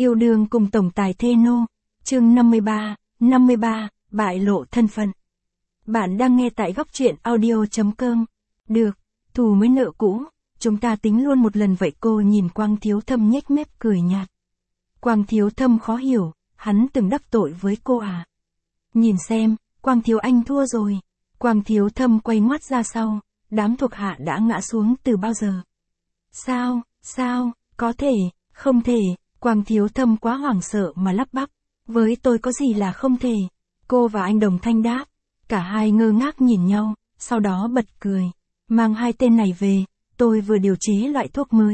Yêu đương cùng tổng tài thê nô. Chương 53, bại lộ thân phận. Bạn đang nghe tại góc truyện audio.com. Được, thù mới nợ cũ, chúng ta tính luôn một lần vậy. Cô nhìn Quang Thiếu Thâm nhếch mép cười nhạt. Quang Thiếu Thâm khó hiểu, hắn từng đắc tội với cô à? Nhìn xem, Quang Thiếu anh thua rồi. Quang Thiếu Thâm quay ngoắt ra sau, đám thuộc hạ đã ngã xuống từ bao giờ. Sao, có thể, không thể. Quang Thiếu Thâm quá hoảng sợ mà lắp bắp. Với tôi có gì là không thể. Cô và anh đồng thanh đáp. Cả hai ngơ ngác nhìn nhau, sau đó bật cười. Mang hai tên này về, tôi vừa điều chế loại thuốc mới.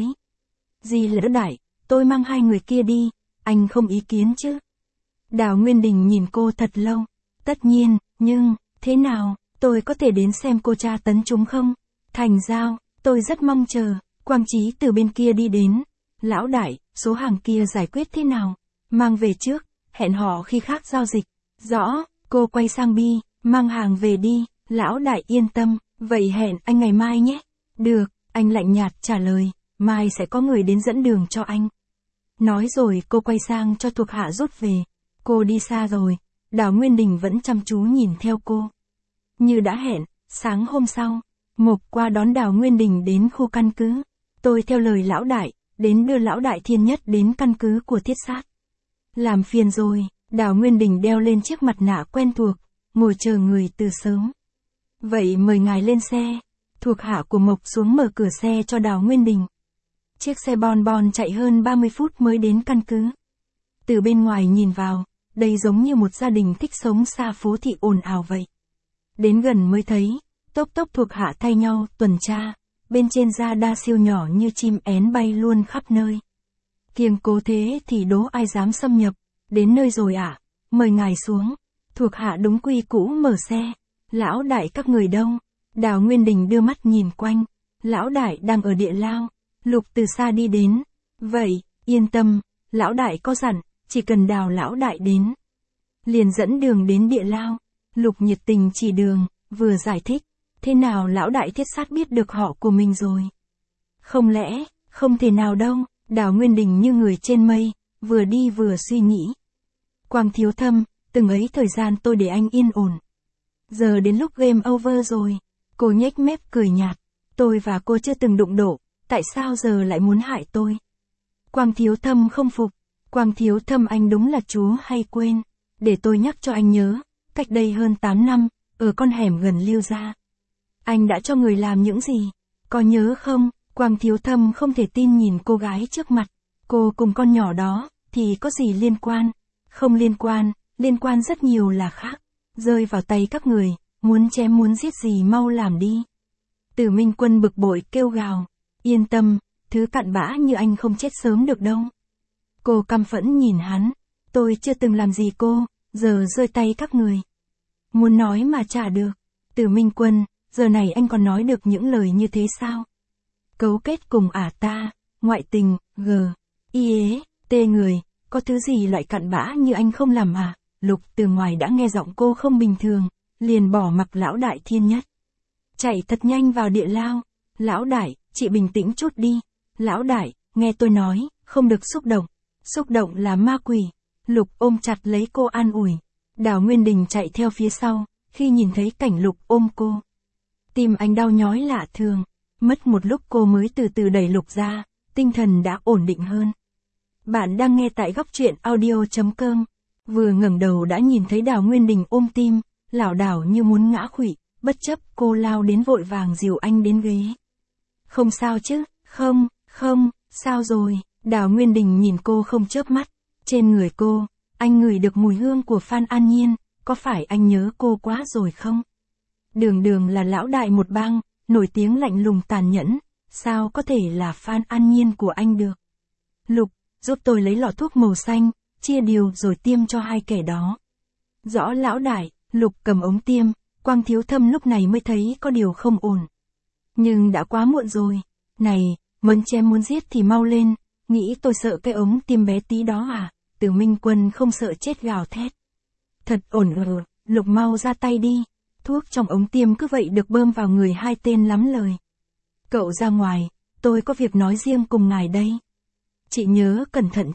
Gì là đỡ đại, tôi mang hai người kia đi, anh không ý kiến chứ? Đào Nguyên Đình nhìn cô thật lâu. Tất nhiên, nhưng, thế nào, tôi có thể đến xem cô tra tấn chúng không? Thành giao, tôi rất mong chờ. Quang Chí từ bên kia đi đến. Lão đại, số hàng kia giải quyết thế nào? Mang về trước, hẹn họ khi khác giao dịch. Rõ, cô quay sang Bi, mang hàng về đi. Lão đại yên tâm, vậy hẹn anh ngày mai nhé. Được, anh lạnh nhạt trả lời, mai sẽ có người đến dẫn đường cho anh. Nói rồi cô quay sang cho thuộc hạ rút về. Cô đi xa rồi, Đào Nguyên Đình vẫn chăm chú nhìn theo cô. Như đã hẹn, sáng hôm sau, Mộc qua đón Đào Nguyên Đình đến khu căn cứ. Tôi theo lời lão đại, đến đưa lão đại Thiên Nhất đến căn cứ của Thiết Sát. Làm phiền rồi, Đào Nguyên Đình đeo lên chiếc mặt nạ quen thuộc, ngồi chờ người từ sớm. Vậy mời ngài lên xe. Thuộc hạ của Mộc xuống mở cửa xe cho Đào Nguyên Đình. Chiếc xe bon bon chạy hơn 30 phút mới đến căn cứ. Từ bên ngoài nhìn vào, đây giống như một gia đình thích sống xa phố thị ồn ào vậy. Đến gần mới thấy, tốp thuộc hạ thay nhau tuần tra, bên trên da đa siêu nhỏ như chim én bay luôn khắp nơi. Kiêng cố thế thì đố ai dám xâm nhập. Đến nơi rồi ạ, mời ngài xuống. Thuộc hạ đúng quy cũ mở xe. Lão đại các người đâu? Đào Nguyên Đình đưa mắt nhìn quanh. Lão đại đang ở địa lao. Lục từ xa đi đến. Vậy, yên tâm, lão đại có dặn, chỉ cần Đào lão đại đến. Liền dẫn đường đến địa lao. Lục nhiệt tình chỉ đường, vừa giải thích. Thế nào lão đại Thiết Sát biết được họ của mình rồi? Không lẽ, không thể nào đâu. Đào Nguyên Đình như người trên mây, vừa đi vừa suy nghĩ. Quang Thiếu Thâm, từng ấy thời gian tôi để anh yên ổn. Giờ đến lúc game over rồi. Cô nhếch mép cười nhạt. Tôi và cô chưa từng đụng độ, tại sao giờ lại muốn hại tôi? Quang Thiếu Thâm không phục. Quang Thiếu Thâm anh đúng là chú hay quên. Để tôi nhắc cho anh nhớ, cách đây hơn 8 năm, ở con hẻm gần Liêu Gia. Anh đã cho người làm những gì? Có nhớ không? Quang Thiếu Thâm không thể tin nhìn cô gái trước mặt. Cô cùng con nhỏ đó, thì có gì liên quan? Không liên quan rất nhiều là khác. Rơi vào tay các người, muốn chém muốn giết gì mau làm đi. Tử Minh Quân bực bội kêu gào. Yên tâm, thứ cặn bã như anh không chết sớm được đâu. Cô căm phẫn nhìn hắn. Tôi chưa từng làm gì cô, giờ rơi tay các người. Muốn nói mà chả được. Tử Minh Quân, giờ này anh còn nói được những lời như thế sao? Cấu kết cùng ta, ngoại tình, tê người, có thứ gì loại cặn bã như anh không làm à? Lục từ ngoài đã nghe giọng cô không bình thường, liền bỏ mặc lão đại Thiên Nhất. Chạy thật nhanh vào địa lao. Lão đại, chị bình tĩnh chút đi. Lão đại, nghe tôi nói, không được xúc động. Xúc động là ma quỷ. Lục ôm chặt lấy cô an ủi. Đào Nguyên Đình chạy theo phía sau, khi nhìn thấy cảnh Lục ôm cô. Tim anh đau nhói lạ thường. Mất một lúc cô mới từ từ đẩy Lục ra, tinh thần đã ổn định hơn. Bạn đang nghe tại góc truyện audio.com. Vừa ngẩng đầu đã nhìn thấy Đào Nguyên Đình ôm tim, lảo đảo như muốn ngã khuỵu, bất chấp cô lao đến vội vàng dìu anh đến ghế. Không sao chứ? Không, sao rồi? Đào Nguyên Đình nhìn cô không chớp mắt. Trên người cô, anh ngửi được mùi hương của Phan An Nhiên, có phải anh nhớ cô quá rồi không? Đường là lão đại một bang, nổi tiếng lạnh lùng tàn nhẫn, sao có thể là Phan An Nhiên của anh được? Lục, giúp tôi lấy lọ thuốc màu xanh, chia điều rồi tiêm cho hai kẻ đó. Rõ lão đại. Lục cầm ống tiêm, Quang Thiếu Thâm lúc này mới thấy có điều không ổn. Nhưng đã quá muộn rồi. Này, muốn chém muốn giết thì mau lên, nghĩ tôi sợ cái ống tiêm bé tí đó à? Tử Minh Quân không sợ chết gào thét. Thật ổn Lục mau ra tay đi. Thuốc trong ống tiêm cứ vậy được bơm vào người hai tên lắm lời. Cậu ra ngoài, tôi có việc nói riêng cùng ngài đây. Chị nhớ cẩn thận chút,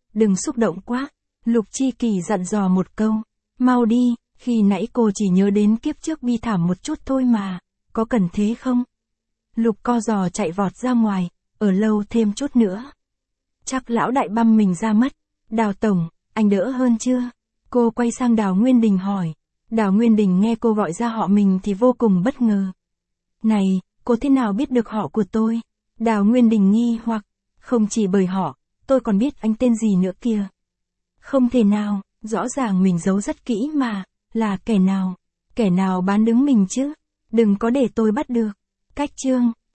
đừng xúc động quá. Lục Chi Kỳ dặn dò một câu. Mau đi, khi nãy cô chỉ nhớ đến kiếp trước bi thảm một chút thôi mà, có cần thế không? Lục co giò chạy vọt ra ngoài, ở lâu thêm chút nữa. Chắc lão đại băm mình ra mất. Đào tổng, anh đỡ hơn chưa? Cô quay sang Đào Nguyên Đình hỏi. Đào Nguyên Đình nghe cô gọi ra họ mình thì vô cùng bất ngờ. Này, cô thế nào biết được họ của tôi? Đào Nguyên Đình nghi hoặc, không chỉ bởi họ, tôi còn biết anh tên gì nữa kìa. Không thể nào, rõ ràng mình giấu rất kỹ mà, là kẻ nào bán đứng mình chứ? Đừng có để tôi bắt được. Cách chương